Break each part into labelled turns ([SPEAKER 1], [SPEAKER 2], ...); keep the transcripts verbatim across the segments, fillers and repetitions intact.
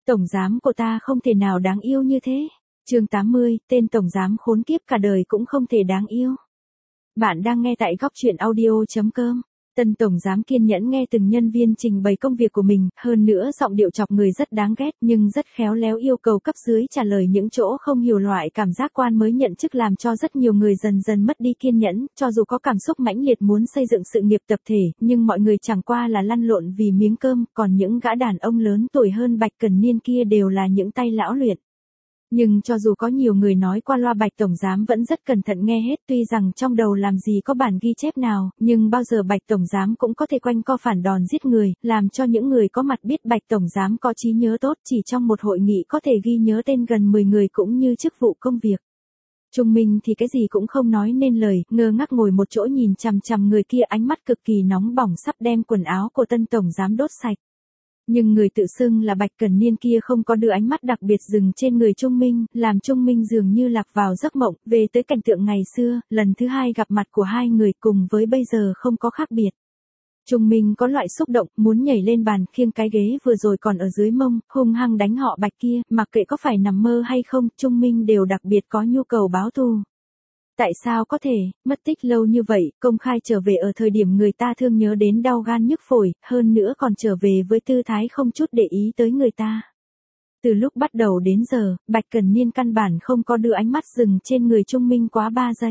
[SPEAKER 1] Tổng giám của ta không thể nào đáng yêu như thế. Chương tám mươi, tên tổng giám khốn kiếp cả đời cũng không thể đáng yêu. Bạn đang nghe tại góc truyện audio chấm com. Tân tổng giám kiên nhẫn nghe từng nhân viên trình bày công việc của mình, hơn nữa giọng điệu chọc người rất đáng ghét nhưng rất khéo léo yêu cầu cấp dưới trả lời những chỗ không hiểu, loại cảm giác quan mới nhận chức làm cho rất nhiều người dần dần mất đi kiên nhẫn, cho dù có cảm xúc mãnh liệt muốn xây dựng sự nghiệp tập thể, nhưng mọi người chẳng qua là lăn lộn vì miếng cơm, còn những gã đàn ông lớn tuổi hơn Bạch Cần Niên kia đều là những tay lão luyện. Nhưng cho dù có nhiều người nói qua loa, Bạch tổng giám vẫn rất cẩn thận nghe hết, tuy rằng trong đầu làm gì có bản ghi chép nào, nhưng bao giờ Bạch tổng giám cũng có thể quanh co phản đòn giết người, làm cho những người có mặt biết Bạch tổng giám có trí nhớ tốt, chỉ trong một hội nghị có thể ghi nhớ tên gần mười người cũng như chức vụ công việc. Trung Minh thì cái gì cũng không nói nên lời, ngơ ngác ngồi một chỗ nhìn chằm chằm người kia, ánh mắt cực kỳ nóng bỏng sắp đem quần áo của tân tổng giám đốt sạch. Nhưng người tự xưng là Bạch Cần Niên kia không có đưa ánh mắt đặc biệt dừng trên người Trung Minh, làm Trung Minh dường như lạc vào giấc mộng, về tới cảnh tượng ngày xưa, lần thứ hai gặp mặt của hai người cùng với bây giờ không có khác biệt. Trung Minh có loại xúc động, muốn nhảy lên bàn khiêng cái ghế vừa rồi còn ở dưới mông, hung hăng đánh họ Bạch kia, mặc kệ có phải nằm mơ hay không, Trung Minh đều đặc biệt có nhu cầu báo thù. Tại sao có thể, mất tích lâu như vậy, công khai trở về ở thời điểm người ta thương nhớ đến đau gan nhức phổi, hơn nữa còn trở về với tư thái không chút để ý tới người ta. Từ lúc bắt đầu đến giờ, Bạch Cần Niên căn bản không có đưa ánh mắt dừng trên người Trung Minh quá ba giây.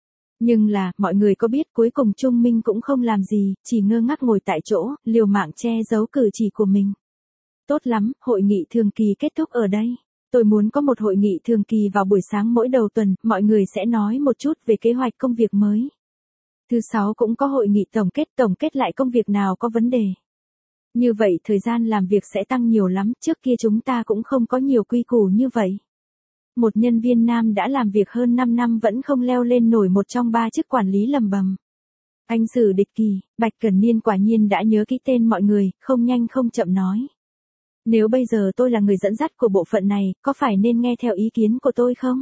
[SPEAKER 1] Nhưng là, mọi người có biết cuối cùng Trung Minh cũng không làm gì, chỉ ngơ ngác ngồi tại chỗ, liều mạng che giấu cử chỉ của mình. Tốt lắm, hội nghị thường kỳ kết thúc ở đây. Tôi muốn có một hội nghị thường kỳ vào buổi sáng mỗi đầu tuần, mọi người sẽ nói một chút về kế hoạch công việc mới. Thứ sáu cũng có hội nghị tổng kết, tổng kết lại công việc nào có vấn đề. Như vậy thời gian làm việc sẽ tăng nhiều lắm, trước kia chúng ta cũng không có nhiều quy củ như vậy. Một nhân viên nam đã làm việc hơn năm năm vẫn không leo lên nổi một trong ba chức quản lý, lầm bầm. Anh Sử Địch Kỳ, Bạch Cần Niên quả nhiên đã nhớ kỹ tên mọi người, không nhanh không chậm nói. Nếu bây giờ tôi là người dẫn dắt của bộ phận này, có phải nên nghe theo ý kiến của tôi không?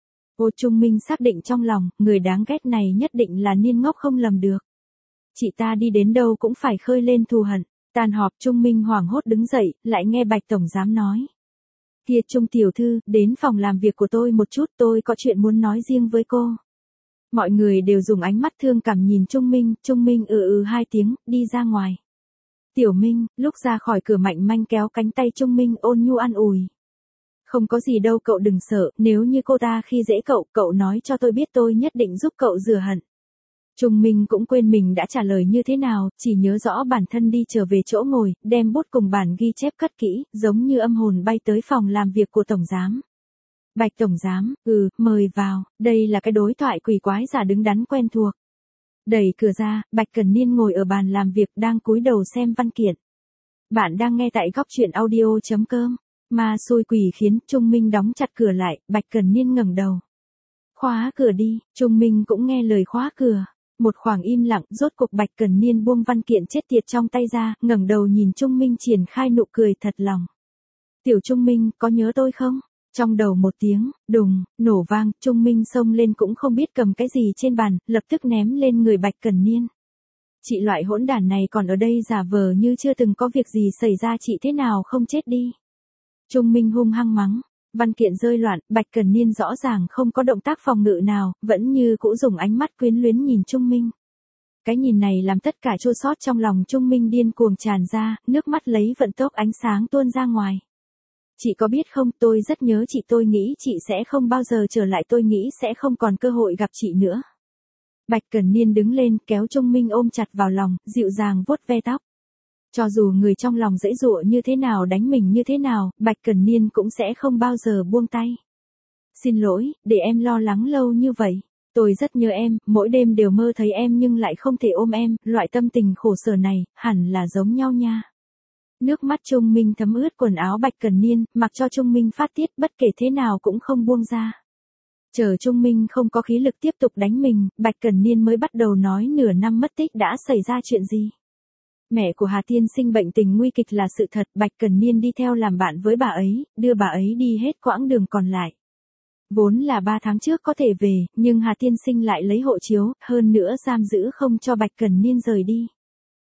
[SPEAKER 1] Ô Trung Minh xác định trong lòng, người đáng ghét này nhất định là Niên ngốc không lầm được. Chị ta đi đến đâu cũng phải khơi lên thù hận. Tàn họp, Trung Minh hoảng hốt đứng dậy, lại nghe Bạch tổng giám nói. Kia Trung tiểu thư, đến phòng làm việc của tôi một chút, tôi có chuyện muốn nói riêng với cô. Mọi người đều dùng ánh mắt thương cảm nhìn Trung Minh, Trung Minh ừ ừ hai tiếng, đi ra ngoài. Tiểu Minh, lúc ra khỏi cửa mạnh manh kéo cánh tay Trung Minh ôn nhu an ủi. Không có gì đâu cậu đừng sợ, nếu như cô ta khi dễ cậu, cậu nói cho tôi biết tôi nhất định giúp cậu rửa hận. Trung Minh cũng quên mình đã trả lời như thế nào, chỉ nhớ rõ bản thân đi trở về chỗ ngồi, đem bút cùng bản ghi chép cất kỹ, giống như âm hồn bay tới phòng làm việc của tổng giám. Bạch tổng giám, ừ, mời vào, đây là cái đối thoại quỷ quái giả đứng đắn quen thuộc. Đẩy cửa ra, Bạch Cần Niên ngồi ở bàn làm việc đang cúi đầu xem văn kiện. Bạn đang nghe tại góc truyện audio chấm com. Ma xui quỷ khiến, Trung Minh đóng chặt cửa lại, Bạch Cần Niên ngẩng đầu. Khóa cửa đi, Trung Minh cũng nghe lời khóa cửa. Một khoảng im lặng, rốt cuộc Bạch Cần Niên buông văn kiện chết tiệt trong tay ra, ngẩng đầu nhìn Trung Minh triển khai nụ cười thật lòng. Tiểu Trung Minh, có nhớ tôi không? Trong đầu một tiếng, đùng, nổ vang, Trung Minh xông lên cũng không biết cầm cái gì trên bàn, lập tức ném lên người Bạch Cần Niên. Chị loại hỗn đản này còn ở đây giả vờ như chưa từng có việc gì xảy ra, chị thế nào không chết đi. Trung Minh hung hăng mắng, văn kiện rơi loạn, Bạch Cần Niên rõ ràng không có động tác phòng ngự nào, vẫn như cũ dùng ánh mắt quyến luyến nhìn Trung Minh. Cái nhìn này làm tất cả chua xót trong lòng Trung Minh điên cuồng tràn ra, nước mắt lấy vận tốc ánh sáng tuôn ra ngoài. Chị có biết không, tôi rất nhớ chị, tôi nghĩ chị sẽ không bao giờ trở lại, tôi nghĩ sẽ không còn cơ hội gặp chị nữa. Bạch Cần Niên đứng lên, kéo Trung Minh ôm chặt vào lòng, dịu dàng vuốt ve tóc. Cho dù người trong lòng giãy giụa như thế nào, đánh mình như thế nào, Bạch Cần Niên cũng sẽ không bao giờ buông tay. Xin lỗi, để em lo lắng lâu như vậy. Tôi rất nhớ em, mỗi đêm đều mơ thấy em nhưng lại không thể ôm em, loại tâm tình khổ sở này, hẳn là giống nhau nha. Nước mắt Trung Minh thấm ướt quần áo Bạch Cần Niên, mặc cho Trung Minh phát tiết, bất kể thế nào cũng không buông ra. Chờ Trung Minh không có khí lực tiếp tục đánh mình, Bạch Cần Niên mới bắt đầu nói nửa năm mất tích đã xảy ra chuyện gì. Mẹ của Hà Tiên Sinh bệnh tình nguy kịch là sự thật, Bạch Cần Niên đi theo làm bạn với bà ấy, đưa bà ấy đi hết quãng đường còn lại. Vốn là ba tháng trước có thể về, nhưng Hà Tiên Sinh lại lấy hộ chiếu, hơn nữa giam giữ không cho Bạch Cần Niên rời đi.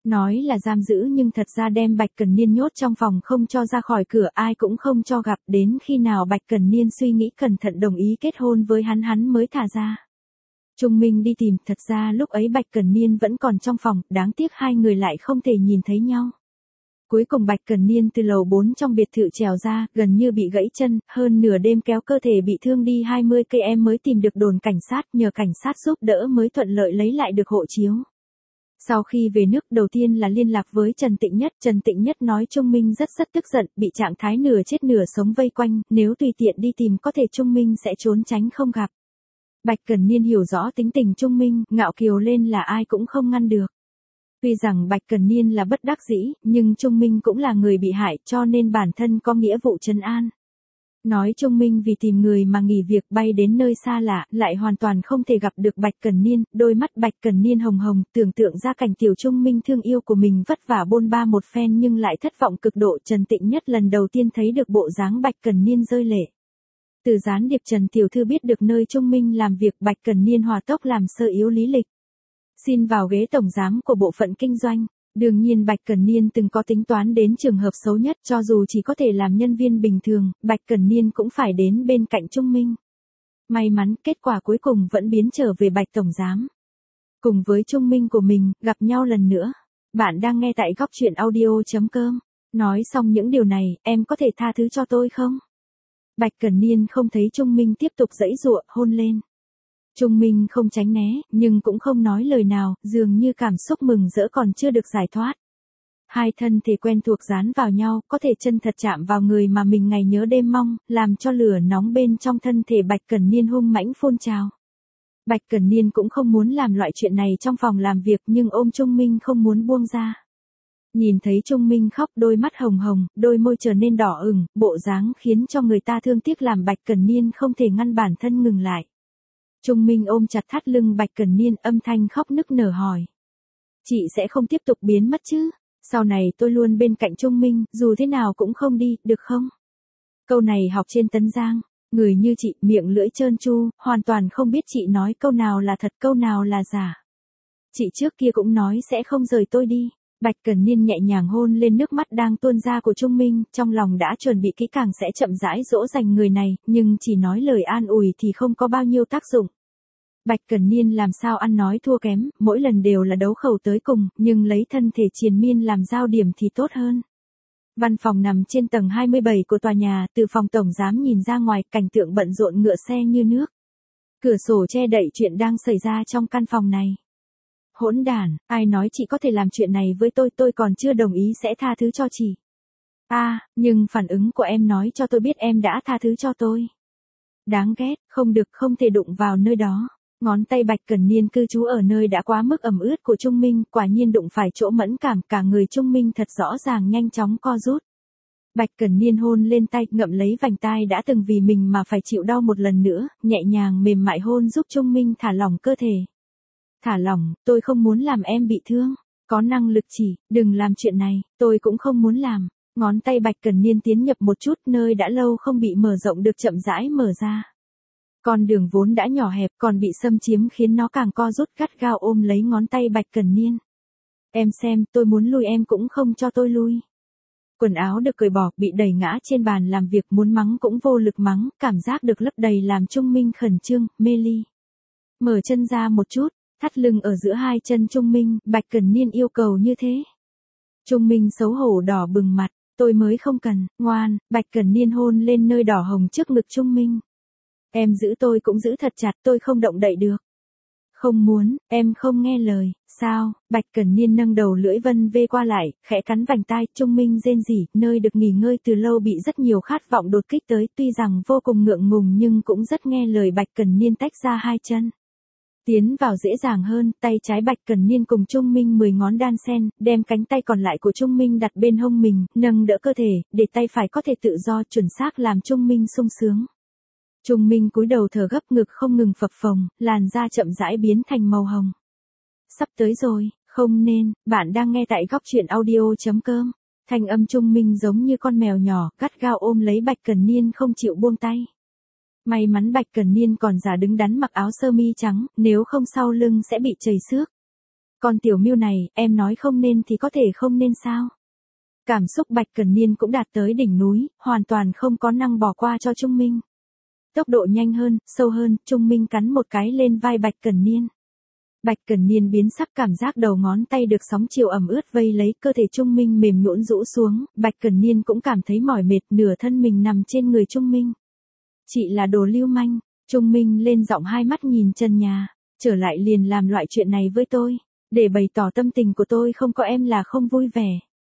[SPEAKER 1] Nói là giam giữ nhưng thật ra đem Bạch Cần Niên nhốt trong phòng không cho ra khỏi cửa, ai cũng không cho gặp, đến khi nào Bạch Cần Niên suy nghĩ cẩn thận đồng ý kết hôn với hắn hắn mới thả ra. Trung Minh đi tìm, thật ra lúc ấy Bạch Cần Niên vẫn còn trong phòng, đáng tiếc hai người lại không thể nhìn thấy nhau. Cuối cùng Bạch Cần Niên từ lầu bốn trong biệt thự trèo ra, gần như bị gãy chân, hơn nửa đêm kéo cơ thể bị thương đi hai mươi cây em mới tìm được đồn cảnh sát, nhờ cảnh sát giúp đỡ mới thuận lợi lấy lại được hộ chiếu. Sau khi về nước đầu tiên là liên lạc với Trần Tịnh Nhất, Trần Tịnh Nhất nói Trung Minh rất rất tức giận, bị trạng thái nửa chết nửa sống vây quanh, nếu tùy tiện đi tìm có thể Trung Minh sẽ trốn tránh không gặp. Bạch Cần Niên hiểu rõ tính tình Trung Minh, ngạo kiều lên là ai cũng không ngăn được. Tuy rằng Bạch Cần Niên là bất đắc dĩ, nhưng Trung Minh cũng là người bị hại cho nên bản thân có nghĩa vụ trấn an. Nói Trung Minh vì tìm người mà nghỉ việc bay đến nơi xa lạ, lại hoàn toàn không thể gặp được Bạch Cần Niên, đôi mắt Bạch Cần Niên hồng hồng, tưởng tượng ra cảnh tiểu Trung Minh thương yêu của mình vất vả bôn ba một phen nhưng lại thất vọng cực độ. Trần Tịnh Nhất lần đầu tiên thấy được bộ dáng Bạch Cần Niên rơi lệ. Từ gián điệp Trần Tiểu Thư biết được nơi Trung Minh làm việc, Bạch Cần Niên hòa tốc làm sơ yếu lý lịch. Xin vào ghế tổng giám của bộ phận kinh doanh. Đương nhiên Bạch Cần Niên từng có tính toán đến trường hợp xấu nhất, cho dù chỉ có thể làm nhân viên bình thường, Bạch Cần Niên cũng phải đến bên cạnh Trung Minh. May mắn, kết quả cuối cùng vẫn biến trở về Bạch tổng giám. Cùng với Trung Minh của mình, gặp nhau lần nữa. Bạn đang nghe tại góc truyện audio chấm com. Nói xong những điều này, em có thể tha thứ cho tôi không? Bạch Cần Niên không thấy Trung Minh tiếp tục giãy giụa, hôn lên. Trung Minh không tránh né, nhưng cũng không nói lời nào, dường như cảm xúc mừng rỡ còn chưa được giải thoát. Hai thân thể quen thuộc dán vào nhau, có thể chân thật chạm vào người mà mình ngày nhớ đêm mong, làm cho lửa nóng bên trong thân thể Bạch Cần Niên hung mãnh phun trào. Bạch Cần Niên cũng không muốn làm loại chuyện này trong phòng làm việc nhưng ôm Trung Minh không muốn buông ra. Nhìn thấy Trung Minh khóc, đôi mắt hồng hồng, đôi môi trở nên đỏ ửng, bộ dáng khiến cho người ta thương tiếc làm Bạch Cần Niên không thể ngăn bản thân ngừng lại. Trung Minh ôm chặt thắt lưng Bạch Cần Niên, âm thanh khóc nức nở hỏi. Chị sẽ không tiếp tục biến mất chứ? Sau này tôi luôn bên cạnh Trung Minh, dù thế nào cũng không đi, được không? Câu này học trên Tấn Giang, người như chị, miệng lưỡi trơn tru, hoàn toàn không biết chị nói câu nào là thật câu nào là giả. Chị trước kia cũng nói sẽ không rời tôi đi. Bạch Cần Niên nhẹ nhàng hôn lên nước mắt đang tuôn ra của Trung Minh, trong lòng đã chuẩn bị kỹ càng sẽ chậm rãi dỗ dành người này, nhưng chỉ nói lời an ủi thì không có bao nhiêu tác dụng. Bạch Cần Niên làm sao ăn nói thua kém, mỗi lần đều là đấu khẩu tới cùng, nhưng lấy thân thể triền miên làm giao điểm thì tốt hơn. Văn phòng nằm trên tầng hai mươi bảy của tòa nhà, từ phòng tổng giám nhìn ra ngoài, cảnh tượng bận rộn ngựa xe như nước. Cửa sổ che đậy chuyện đang xảy ra trong căn phòng này. Hỗn đản, ai nói chị có thể làm chuyện này với tôi, tôi còn chưa đồng ý sẽ tha thứ cho chị. A, à, nhưng phản ứng của em nói cho tôi biết em đã tha thứ cho tôi. Đáng ghét, không được, không thể đụng vào nơi đó. Ngón tay Bạch Cần Niên cư trú ở nơi đã quá mức ẩm ướt của Trung Minh, quả nhiên đụng phải chỗ mẫn cảm, cả người Trung Minh thật rõ ràng nhanh chóng co rút. Bạch Cần Niên hôn lên tay, ngậm lấy vành tai đã từng vì mình mà phải chịu đau một lần nữa, nhẹ nhàng mềm mại hôn giúp Trung Minh thả lỏng cơ thể. Thả lỏng, tôi không muốn làm em bị thương. Có năng lực chỉ, đừng làm chuyện này, tôi cũng không muốn làm. Ngón tay Bạch Cần Niên tiến nhập một chút, nơi đã lâu không bị mở rộng được chậm rãi mở ra. Con đường vốn đã nhỏ hẹp còn bị xâm chiếm khiến nó càng co rút, gắt gao ôm lấy ngón tay Bạch Cần Niên. Em xem, tôi muốn lui em cũng không cho tôi lui. Quần áo được cởi bỏ, bị đẩy ngã trên bàn làm việc, muốn mắng cũng vô lực mắng, cảm giác được lấp đầy làm Trung Minh khẩn trương, mê ly. Mở chân ra một chút, thắt lưng ở giữa hai chân Trung Minh, Bạch Cần Niên yêu cầu như thế. Trung Minh xấu hổ đỏ bừng mặt, tôi mới không cần, ngoan, Bạch Cần Niên hôn lên nơi đỏ hồng trước ngực Trung Minh. Em giữ tôi cũng giữ thật chặt, tôi không động đậy được. Không muốn, em không nghe lời, sao? Bạch Cần Niên nâng đầu lưỡi vân vê qua lại, khẽ cắn vành tai, Trung Minh rên rỉ, nơi được nghỉ ngơi từ lâu bị rất nhiều khát vọng đột kích tới, tuy rằng vô cùng ngượng ngùng nhưng cũng rất nghe lời. Bạch Cần Niên tách ra hai chân. Tiến vào dễ dàng hơn, tay trái Bạch Cần Niên cùng Trung Minh mười ngón đan sen, đem cánh tay còn lại của Trung Minh đặt bên hông mình, nâng đỡ cơ thể, để tay phải có thể tự do chuẩn xác làm Trung Minh sung sướng. Trung Minh cúi đầu thở gấp, ngực không ngừng phập phồng, làn da chậm rãi biến thành màu hồng. Sắp tới rồi, không nên, bạn đang nghe tại góc truyện audio chấm com. Thanh âm Trung Minh giống như con mèo nhỏ, gắt gao ôm lấy Bạch Cần Niên không chịu buông tay. May mắn Bạch Cần Niên còn giả đứng đắn mặc áo sơ mi trắng, nếu không sau lưng sẽ bị chảy xước. Con tiểu miêu này, em nói không nên thì có thể không nên sao? Cảm xúc Bạch Cẩn Niên cũng đạt tới đỉnh núi, hoàn toàn không có năng bỏ qua cho Trung Minh. Tốc độ nhanh hơn, sâu hơn, Trung Minh cắn một cái lên vai Bạch Cẩn Niên. Bạch Cẩn Niên biến sắc, cảm giác đầu ngón tay được sóng chiều ẩm ướt vây lấy, cơ thể Trung Minh mềm nhũn rũ xuống, Bạch Cẩn Niên cũng cảm thấy mỏi mệt, nửa thân mình nằm trên người Trung Minh. Chị là đồ lưu manh, Trung Minh lên giọng, hai mắt nhìn trần nhà, trở lại liền làm loại chuyện này với tôi, để bày tỏ tâm tình của tôi không có em là không vui vẻ.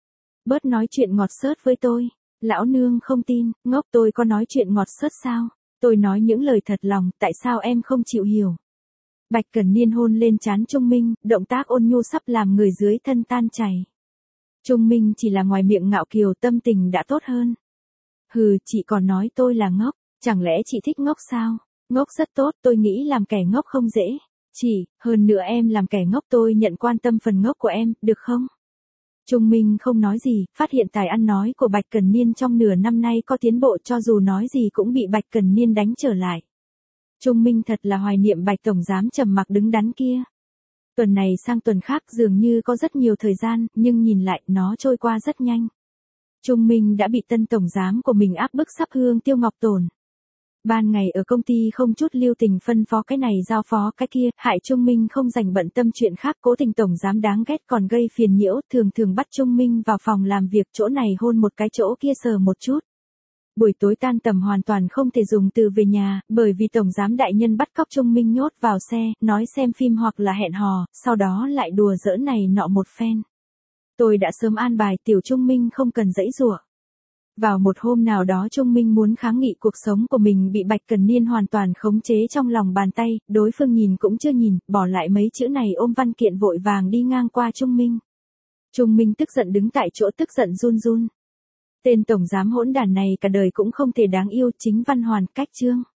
[SPEAKER 1] Bớt nói chuyện ngọt xớt với tôi, lão nương không tin, ngốc, tôi có nói chuyện ngọt xớt sao, tôi nói những lời thật lòng, tại sao em không chịu hiểu. Bạch Cẩn Niên hôn lên trán Trung Minh, động tác ôn nhu sắp làm người dưới thân tan chảy. Trung Minh chỉ là ngoài miệng ngạo kiều, tâm tình đã tốt hơn. Hừ, chị còn nói tôi là ngốc, chẳng lẽ chị thích ngốc sao? Ngốc rất tốt, tôi nghĩ làm kẻ ngốc không dễ. Chị, hơn nữa em làm kẻ ngốc tôi nhận quan tâm phần ngốc của em, được không? Trung Minh không nói gì, phát hiện tài ăn nói của Bạch Cẩn Niên trong nửa năm nay có tiến bộ, cho dù nói gì cũng bị Bạch Cẩn Niên đánh trở lại. Trung Minh thật là hoài niệm Bạch tổng giám trầm mặc đứng đắn kia. Tuần này sang tuần khác dường như có rất nhiều thời gian, nhưng nhìn lại nó trôi qua rất nhanh. Trung Minh đã bị tân tổng giám của mình áp bức sắp hương tiêu ngọc tổn. Ban ngày ở công ty không chút lưu tình phân phó cái này giao phó cái kia, hại Trung Minh không dành bận tâm chuyện khác, cố tình tổng giám đáng ghét còn gây phiền nhiễu, thường thường bắt Trung Minh vào phòng làm việc, chỗ này hôn một cái, chỗ kia sờ một chút. Buổi tối tan tầm hoàn toàn không thể dùng từ về nhà, bởi vì tổng giám đại nhân bắt cóc Trung Minh nhốt vào xe, nói xem phim hoặc là hẹn hò, sau đó lại đùa giỡn này nọ một phen. Tôi đã sớm an bài tiểu Trung Minh không cần giãy giụa. Vào một hôm nào đó Trung Minh muốn kháng nghị cuộc sống của mình bị Bạch Cẩn Niên hoàn toàn khống chế trong lòng bàn tay, đối phương nhìn cũng chưa nhìn, bỏ lại mấy chữ này ôm văn kiện vội vàng đi ngang qua Trung Minh. Trung Minh tức giận đứng tại chỗ, tức giận run run. Tên tổng giám hỗn đản này cả đời cũng không thể đáng yêu, chính văn hoàn, cách chương.